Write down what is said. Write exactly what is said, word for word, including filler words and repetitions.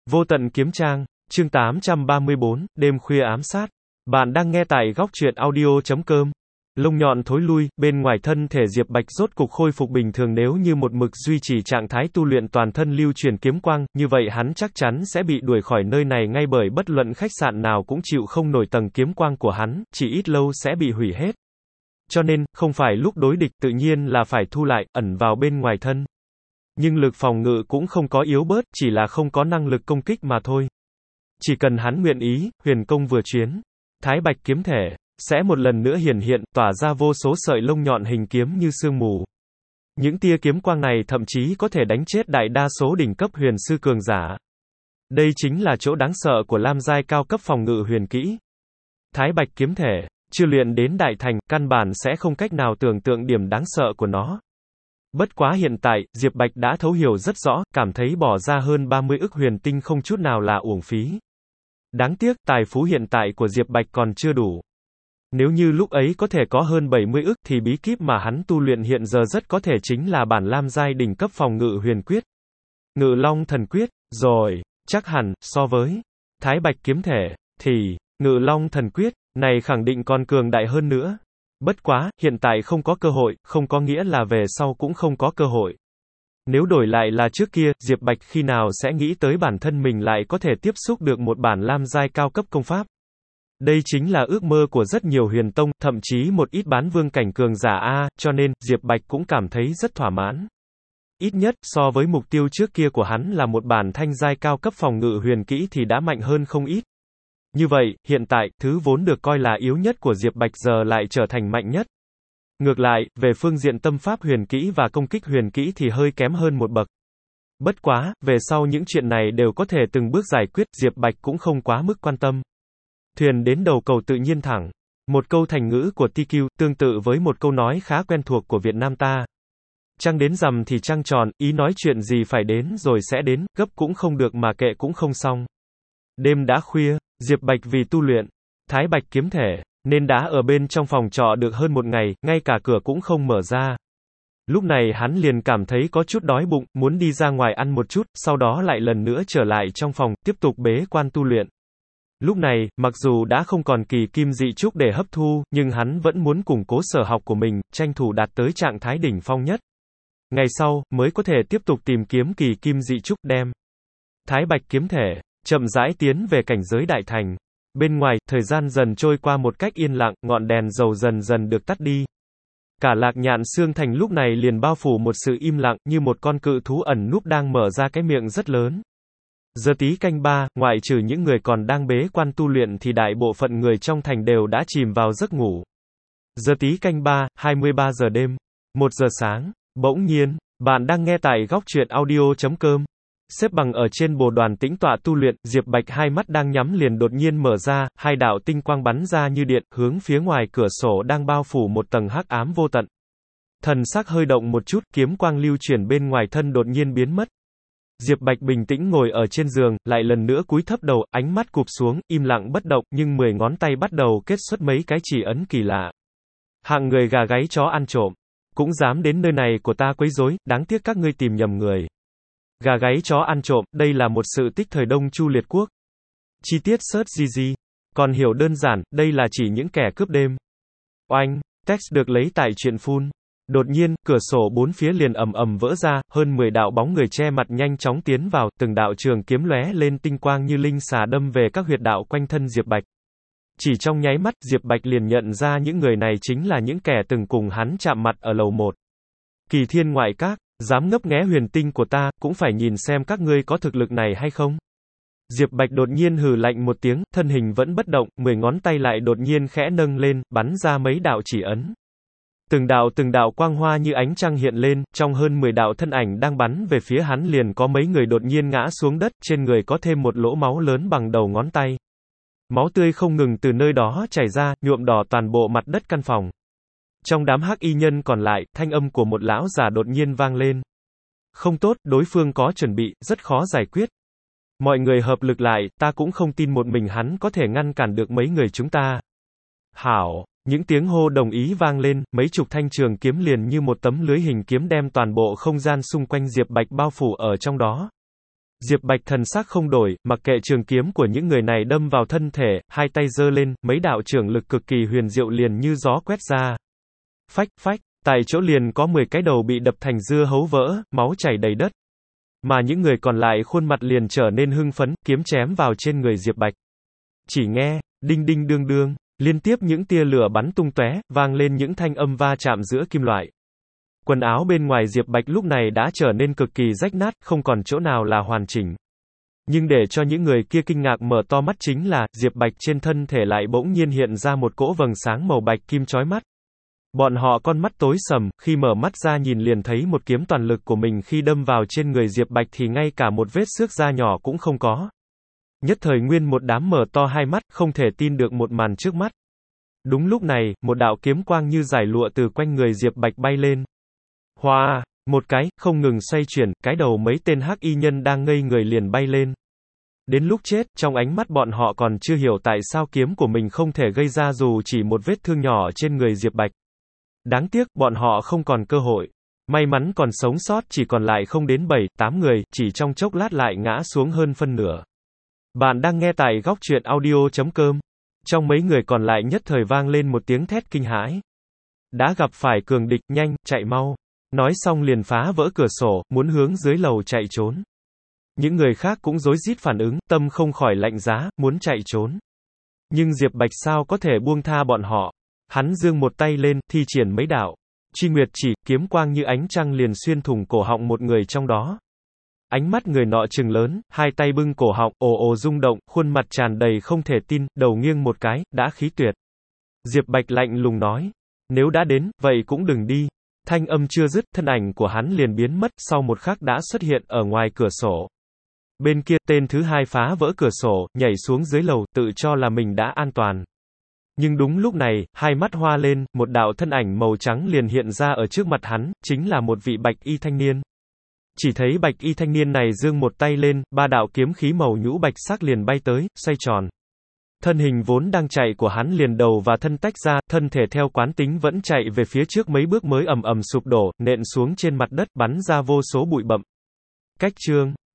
Vô tận kiếm trang, chương tám trăm ba mươi bốn, đêm khuya ám sát. Bạn đang nghe tại góc truyện audio chấm com. Lông nhọn thối lui, bên ngoài thân thể Diệp Bạch rốt cục khôi phục bình thường, nếu như một mực duy trì trạng thái tu luyện toàn thân lưu truyền kiếm quang, như vậy hắn chắc chắn sẽ bị đuổi khỏi nơi này ngay, bởi bất luận khách sạn nào cũng chịu không nổi tầng kiếm quang của hắn, chỉ ít lâu sẽ bị hủy hết. Cho nên, không phải lúc đối địch tự nhiên là phải thu lại, ẩn vào bên ngoài thân. Nhưng lực phòng ngự cũng không có yếu bớt, chỉ là không có năng lực công kích mà thôi. Chỉ cần hắn nguyện ý, huyền công vừa chuyến, Thái Bạch kiếm thể sẽ một lần nữa hiển hiện, tỏa ra vô số sợi lông nhọn hình kiếm như sương mù. Những tia kiếm quang này thậm chí có thể đánh chết đại đa số đỉnh cấp huyền sư cường giả. Đây chính là chỗ đáng sợ của lam giai cao cấp phòng ngự huyền kỹ. Thái Bạch kiếm thể chưa luyện đến đại thành, căn bản sẽ không cách nào tưởng tượng điểm đáng sợ của nó. Bất quá hiện tại, Diệp Bạch đã thấu hiểu rất rõ, cảm thấy bỏ ra hơn ba mươi ức huyền tinh không chút nào là uổng phí. Đáng tiếc, tài phú hiện tại của Diệp Bạch còn chưa đủ. Nếu như lúc ấy có thể có hơn bảy mươi ức, thì bí kíp mà hắn tu luyện hiện giờ rất có thể chính là bản lam giai đỉnh cấp phòng ngự huyền quyết. Ngự Long thần quyết, rồi, chắc hẳn, so với Thái Bạch kiếm thể, thì, Ngự Long thần quyết, này khẳng định còn cường đại hơn nữa. Bất quá, hiện tại không có cơ hội, không có nghĩa là về sau cũng không có cơ hội. Nếu đổi lại là trước kia, Diệp Bạch khi nào sẽ nghĩ tới bản thân mình lại có thể tiếp xúc được một bản lam giai cao cấp công pháp. Đây chính là ước mơ của rất nhiều huyền tông, thậm chí một ít bán vương cảnh cường giả A, cho nên, Diệp Bạch cũng cảm thấy rất thỏa mãn. Ít nhất, so với mục tiêu trước kia của hắn là một bản thanh giai cao cấp phòng ngự huyền kỹ thì đã mạnh hơn không ít. Như vậy, hiện tại, thứ vốn được coi là yếu nhất của Diệp Bạch giờ lại trở thành mạnh nhất. Ngược lại, về phương diện tâm pháp huyền kỹ và công kích huyền kỹ thì hơi kém hơn một bậc. Bất quá, về sau những chuyện này đều có thể từng bước giải quyết, Diệp Bạch cũng không quá mức quan tâm. Thuyền đến đầu cầu tự nhiên thẳng. Một câu thành ngữ của tê quy, tương tự với một câu nói khá quen thuộc của Việt Nam ta. Trăng đến rằm thì trăng tròn, ý nói chuyện gì phải đến rồi sẽ đến, gấp cũng không được mà kệ cũng không xong. Đêm đã khuya, Diệp Bạch vì tu luyện Thái Bạch kiếm thể, nên đã ở bên trong phòng trọ được hơn một ngày, ngay cả cửa cũng không mở ra. Lúc này hắn liền cảm thấy có chút đói bụng, muốn đi ra ngoài ăn một chút, sau đó lại lần nữa trở lại trong phòng, tiếp tục bế quan tu luyện. Lúc này, mặc dù đã không còn kỳ kim dị trúc để hấp thu, nhưng hắn vẫn muốn củng cố sở học của mình, tranh thủ đạt tới trạng thái đỉnh phong nhất. Ngày sau, mới có thể tiếp tục tìm kiếm kỳ kim dị trúc, đem Thái Bạch kiếm thể chậm rãi tiến về cảnh giới đại thành. Bên ngoài, thời gian dần trôi qua một cách yên lặng, ngọn đèn dầu dần dần được tắt đi. Cả Lạc Nhạn Xương Thành lúc này liền bao phủ một sự im lặng, như một con cự thú ẩn núp đang mở ra cái miệng rất lớn. Giờ tí canh ba, ngoại trừ những người còn đang bế quan tu luyện thì đại bộ phận người trong thành đều đã chìm vào giấc ngủ. Giờ tí canh ba, hai mươi ba giờ đêm, một giờ sáng, bỗng nhiên, bạn đang nghe tại góc truyện audio chấm com. Xếp bằng ở trên bồ đoàn tĩnh tọa tu luyện, Diệp Bạch hai mắt đang nhắm liền đột nhiên mở ra, hai đạo tinh quang bắn ra như điện, hướng phía ngoài cửa sổ đang bao phủ một tầng hắc ám vô tận. Thần sắc hơi động một chút, kiếm quang lưu chuyển bên ngoài thân đột nhiên biến mất. Diệp Bạch bình tĩnh ngồi ở trên giường, lại lần nữa cúi thấp đầu, ánh mắt cụp xuống, im lặng bất động, nhưng mười ngón tay bắt đầu kết xuất mấy cái chỉ ấn kỳ lạ. Hạng người gà gáy chó ăn trộm, cũng dám đến nơi này của ta quấy rối, đáng tiếc các ngươi tìm nhầm người. Gà gáy chó ăn trộm, đây là một sự tích thời Đông Chu Liệt Quốc. Chi tiết search gi gi. Còn hiểu đơn giản, đây là chỉ những kẻ cướp đêm. Oanh, text được lấy tại truyện phun. Đột nhiên, cửa sổ bốn phía liền ầm ầm vỡ ra, hơn mười đạo bóng người che mặt nhanh chóng tiến vào, từng đạo trường kiếm lóe lên tinh quang như linh xà đâm về các huyệt đạo quanh thân Diệp Bạch. Chỉ trong nháy mắt, Diệp Bạch liền nhận ra những người này chính là những kẻ từng cùng hắn chạm mặt ở lầu một. Kỳ Thiên Ngoại Các, dám ngấp nghé huyền tinh của ta, cũng phải nhìn xem các ngươi có thực lực này hay không. Diệp Bạch đột nhiên hừ lạnh một tiếng, thân hình vẫn bất động, mười ngón tay lại đột nhiên khẽ nâng lên, bắn ra mấy đạo chỉ ấn. Từng đạo từng đạo quang hoa như ánh trăng hiện lên, trong hơn mười đạo thân ảnh đang bắn về phía hắn liền có mấy người đột nhiên ngã xuống đất, trên người có thêm một lỗ máu lớn bằng đầu ngón tay. Máu tươi không ngừng từ nơi đó chảy ra, nhuộm đỏ toàn bộ mặt đất căn phòng. Trong đám hắc y nhân còn lại, thanh âm của một lão già đột nhiên vang lên. Không tốt, đối phương có chuẩn bị, rất khó giải quyết. Mọi người hợp lực lại, ta cũng không tin một mình hắn có thể ngăn cản được mấy người chúng ta. Hảo, những tiếng hô đồng ý vang lên, mấy chục thanh trường kiếm liền như một tấm lưới hình kiếm đem toàn bộ không gian xung quanh Diệp Bạch bao phủ ở trong đó. Diệp Bạch thần sắc không đổi, mặc kệ trường kiếm của những người này đâm vào thân thể, hai tay giơ lên, mấy đạo trưởng lực cực kỳ huyền diệu liền như gió quét ra. Phách, phách, tại chỗ liền có mười cái đầu bị đập thành dưa hấu vỡ, máu chảy đầy đất. Mà những người còn lại khuôn mặt liền trở nên hưng phấn, kiếm chém vào trên người Diệp Bạch. Chỉ nghe, đinh đinh đương đương, liên tiếp những tia lửa bắn tung tóe, vang lên những thanh âm va chạm giữa kim loại. Quần áo bên ngoài Diệp Bạch lúc này đã trở nên cực kỳ rách nát, không còn chỗ nào là hoàn chỉnh. Nhưng để cho những người kia kinh ngạc mở to mắt chính là, Diệp Bạch trên thân thể lại bỗng nhiên hiện ra một cỗ vầng sáng màu bạch kim chói mắt. Bọn họ con mắt tối sầm, khi mở mắt ra nhìn liền thấy một kiếm toàn lực của mình khi đâm vào trên người Diệp Bạch thì ngay cả một vết xước da nhỏ cũng không có. Nhất thời nguyên một đám mở to hai mắt, không thể tin được một màn trước mắt. Đúng lúc này, một đạo kiếm quang như giải lụa từ quanh người Diệp Bạch bay lên. Hoa, một cái, không ngừng xoay chuyển, cái đầu mấy tên hắc y nhân đang ngây người liền bay lên. Đến lúc chết, trong ánh mắt bọn họ còn chưa hiểu tại sao kiếm của mình không thể gây ra dù chỉ một vết thương nhỏ trên người Diệp Bạch. Đáng tiếc, bọn họ không còn cơ hội. May mắn còn sống sót chỉ còn lại không đến bảy, tám người, chỉ trong chốc lát lại ngã xuống hơn phân nửa. Bạn đang nghe tại góc truyện audio chấm com. Trong mấy người còn lại nhất thời vang lên một tiếng thét kinh hãi. Đã gặp phải cường địch, nhanh, chạy mau. Nói xong liền phá vỡ cửa sổ, muốn hướng dưới lầu chạy trốn. Những người khác cũng rối rít phản ứng, tâm không khỏi lạnh giá, muốn chạy trốn. Nhưng Diệp Bạch sao có thể buông tha bọn họ. Hắn giương một tay lên, thi triển mấy đạo Truy Nguyệt chỉ, kiếm quang như ánh trăng liền xuyên thủng cổ họng một người trong đó. Ánh mắt người nọ trừng lớn, hai tay bưng cổ họng, ồ ồ rung động, khuôn mặt tràn đầy không thể tin, đầu nghiêng một cái, đã khí tuyệt. Diệp Bạch lạnh lùng nói, nếu đã đến, vậy cũng đừng đi. Thanh âm chưa dứt, thân ảnh của hắn liền biến mất, sau một khắc đã xuất hiện ở ngoài cửa sổ. Bên kia, tên thứ hai phá vỡ cửa sổ, nhảy xuống dưới lầu, tự cho là mình đã an toàn. Nhưng đúng lúc này, hai mắt hoa lên, một đạo thân ảnh màu trắng liền hiện ra ở trước mặt hắn, chính là một vị bạch y thanh niên. Chỉ thấy bạch y thanh niên này giương một tay lên, ba đạo kiếm khí màu nhũ bạch sắc liền bay tới, xoay tròn. Thân hình vốn đang chạy của hắn liền đầu và thân tách ra, thân thể theo quán tính vẫn chạy về phía trước mấy bước mới ầm ầm sụp đổ, nện xuống trên mặt đất, bắn ra vô số bụi bặm. Cách chương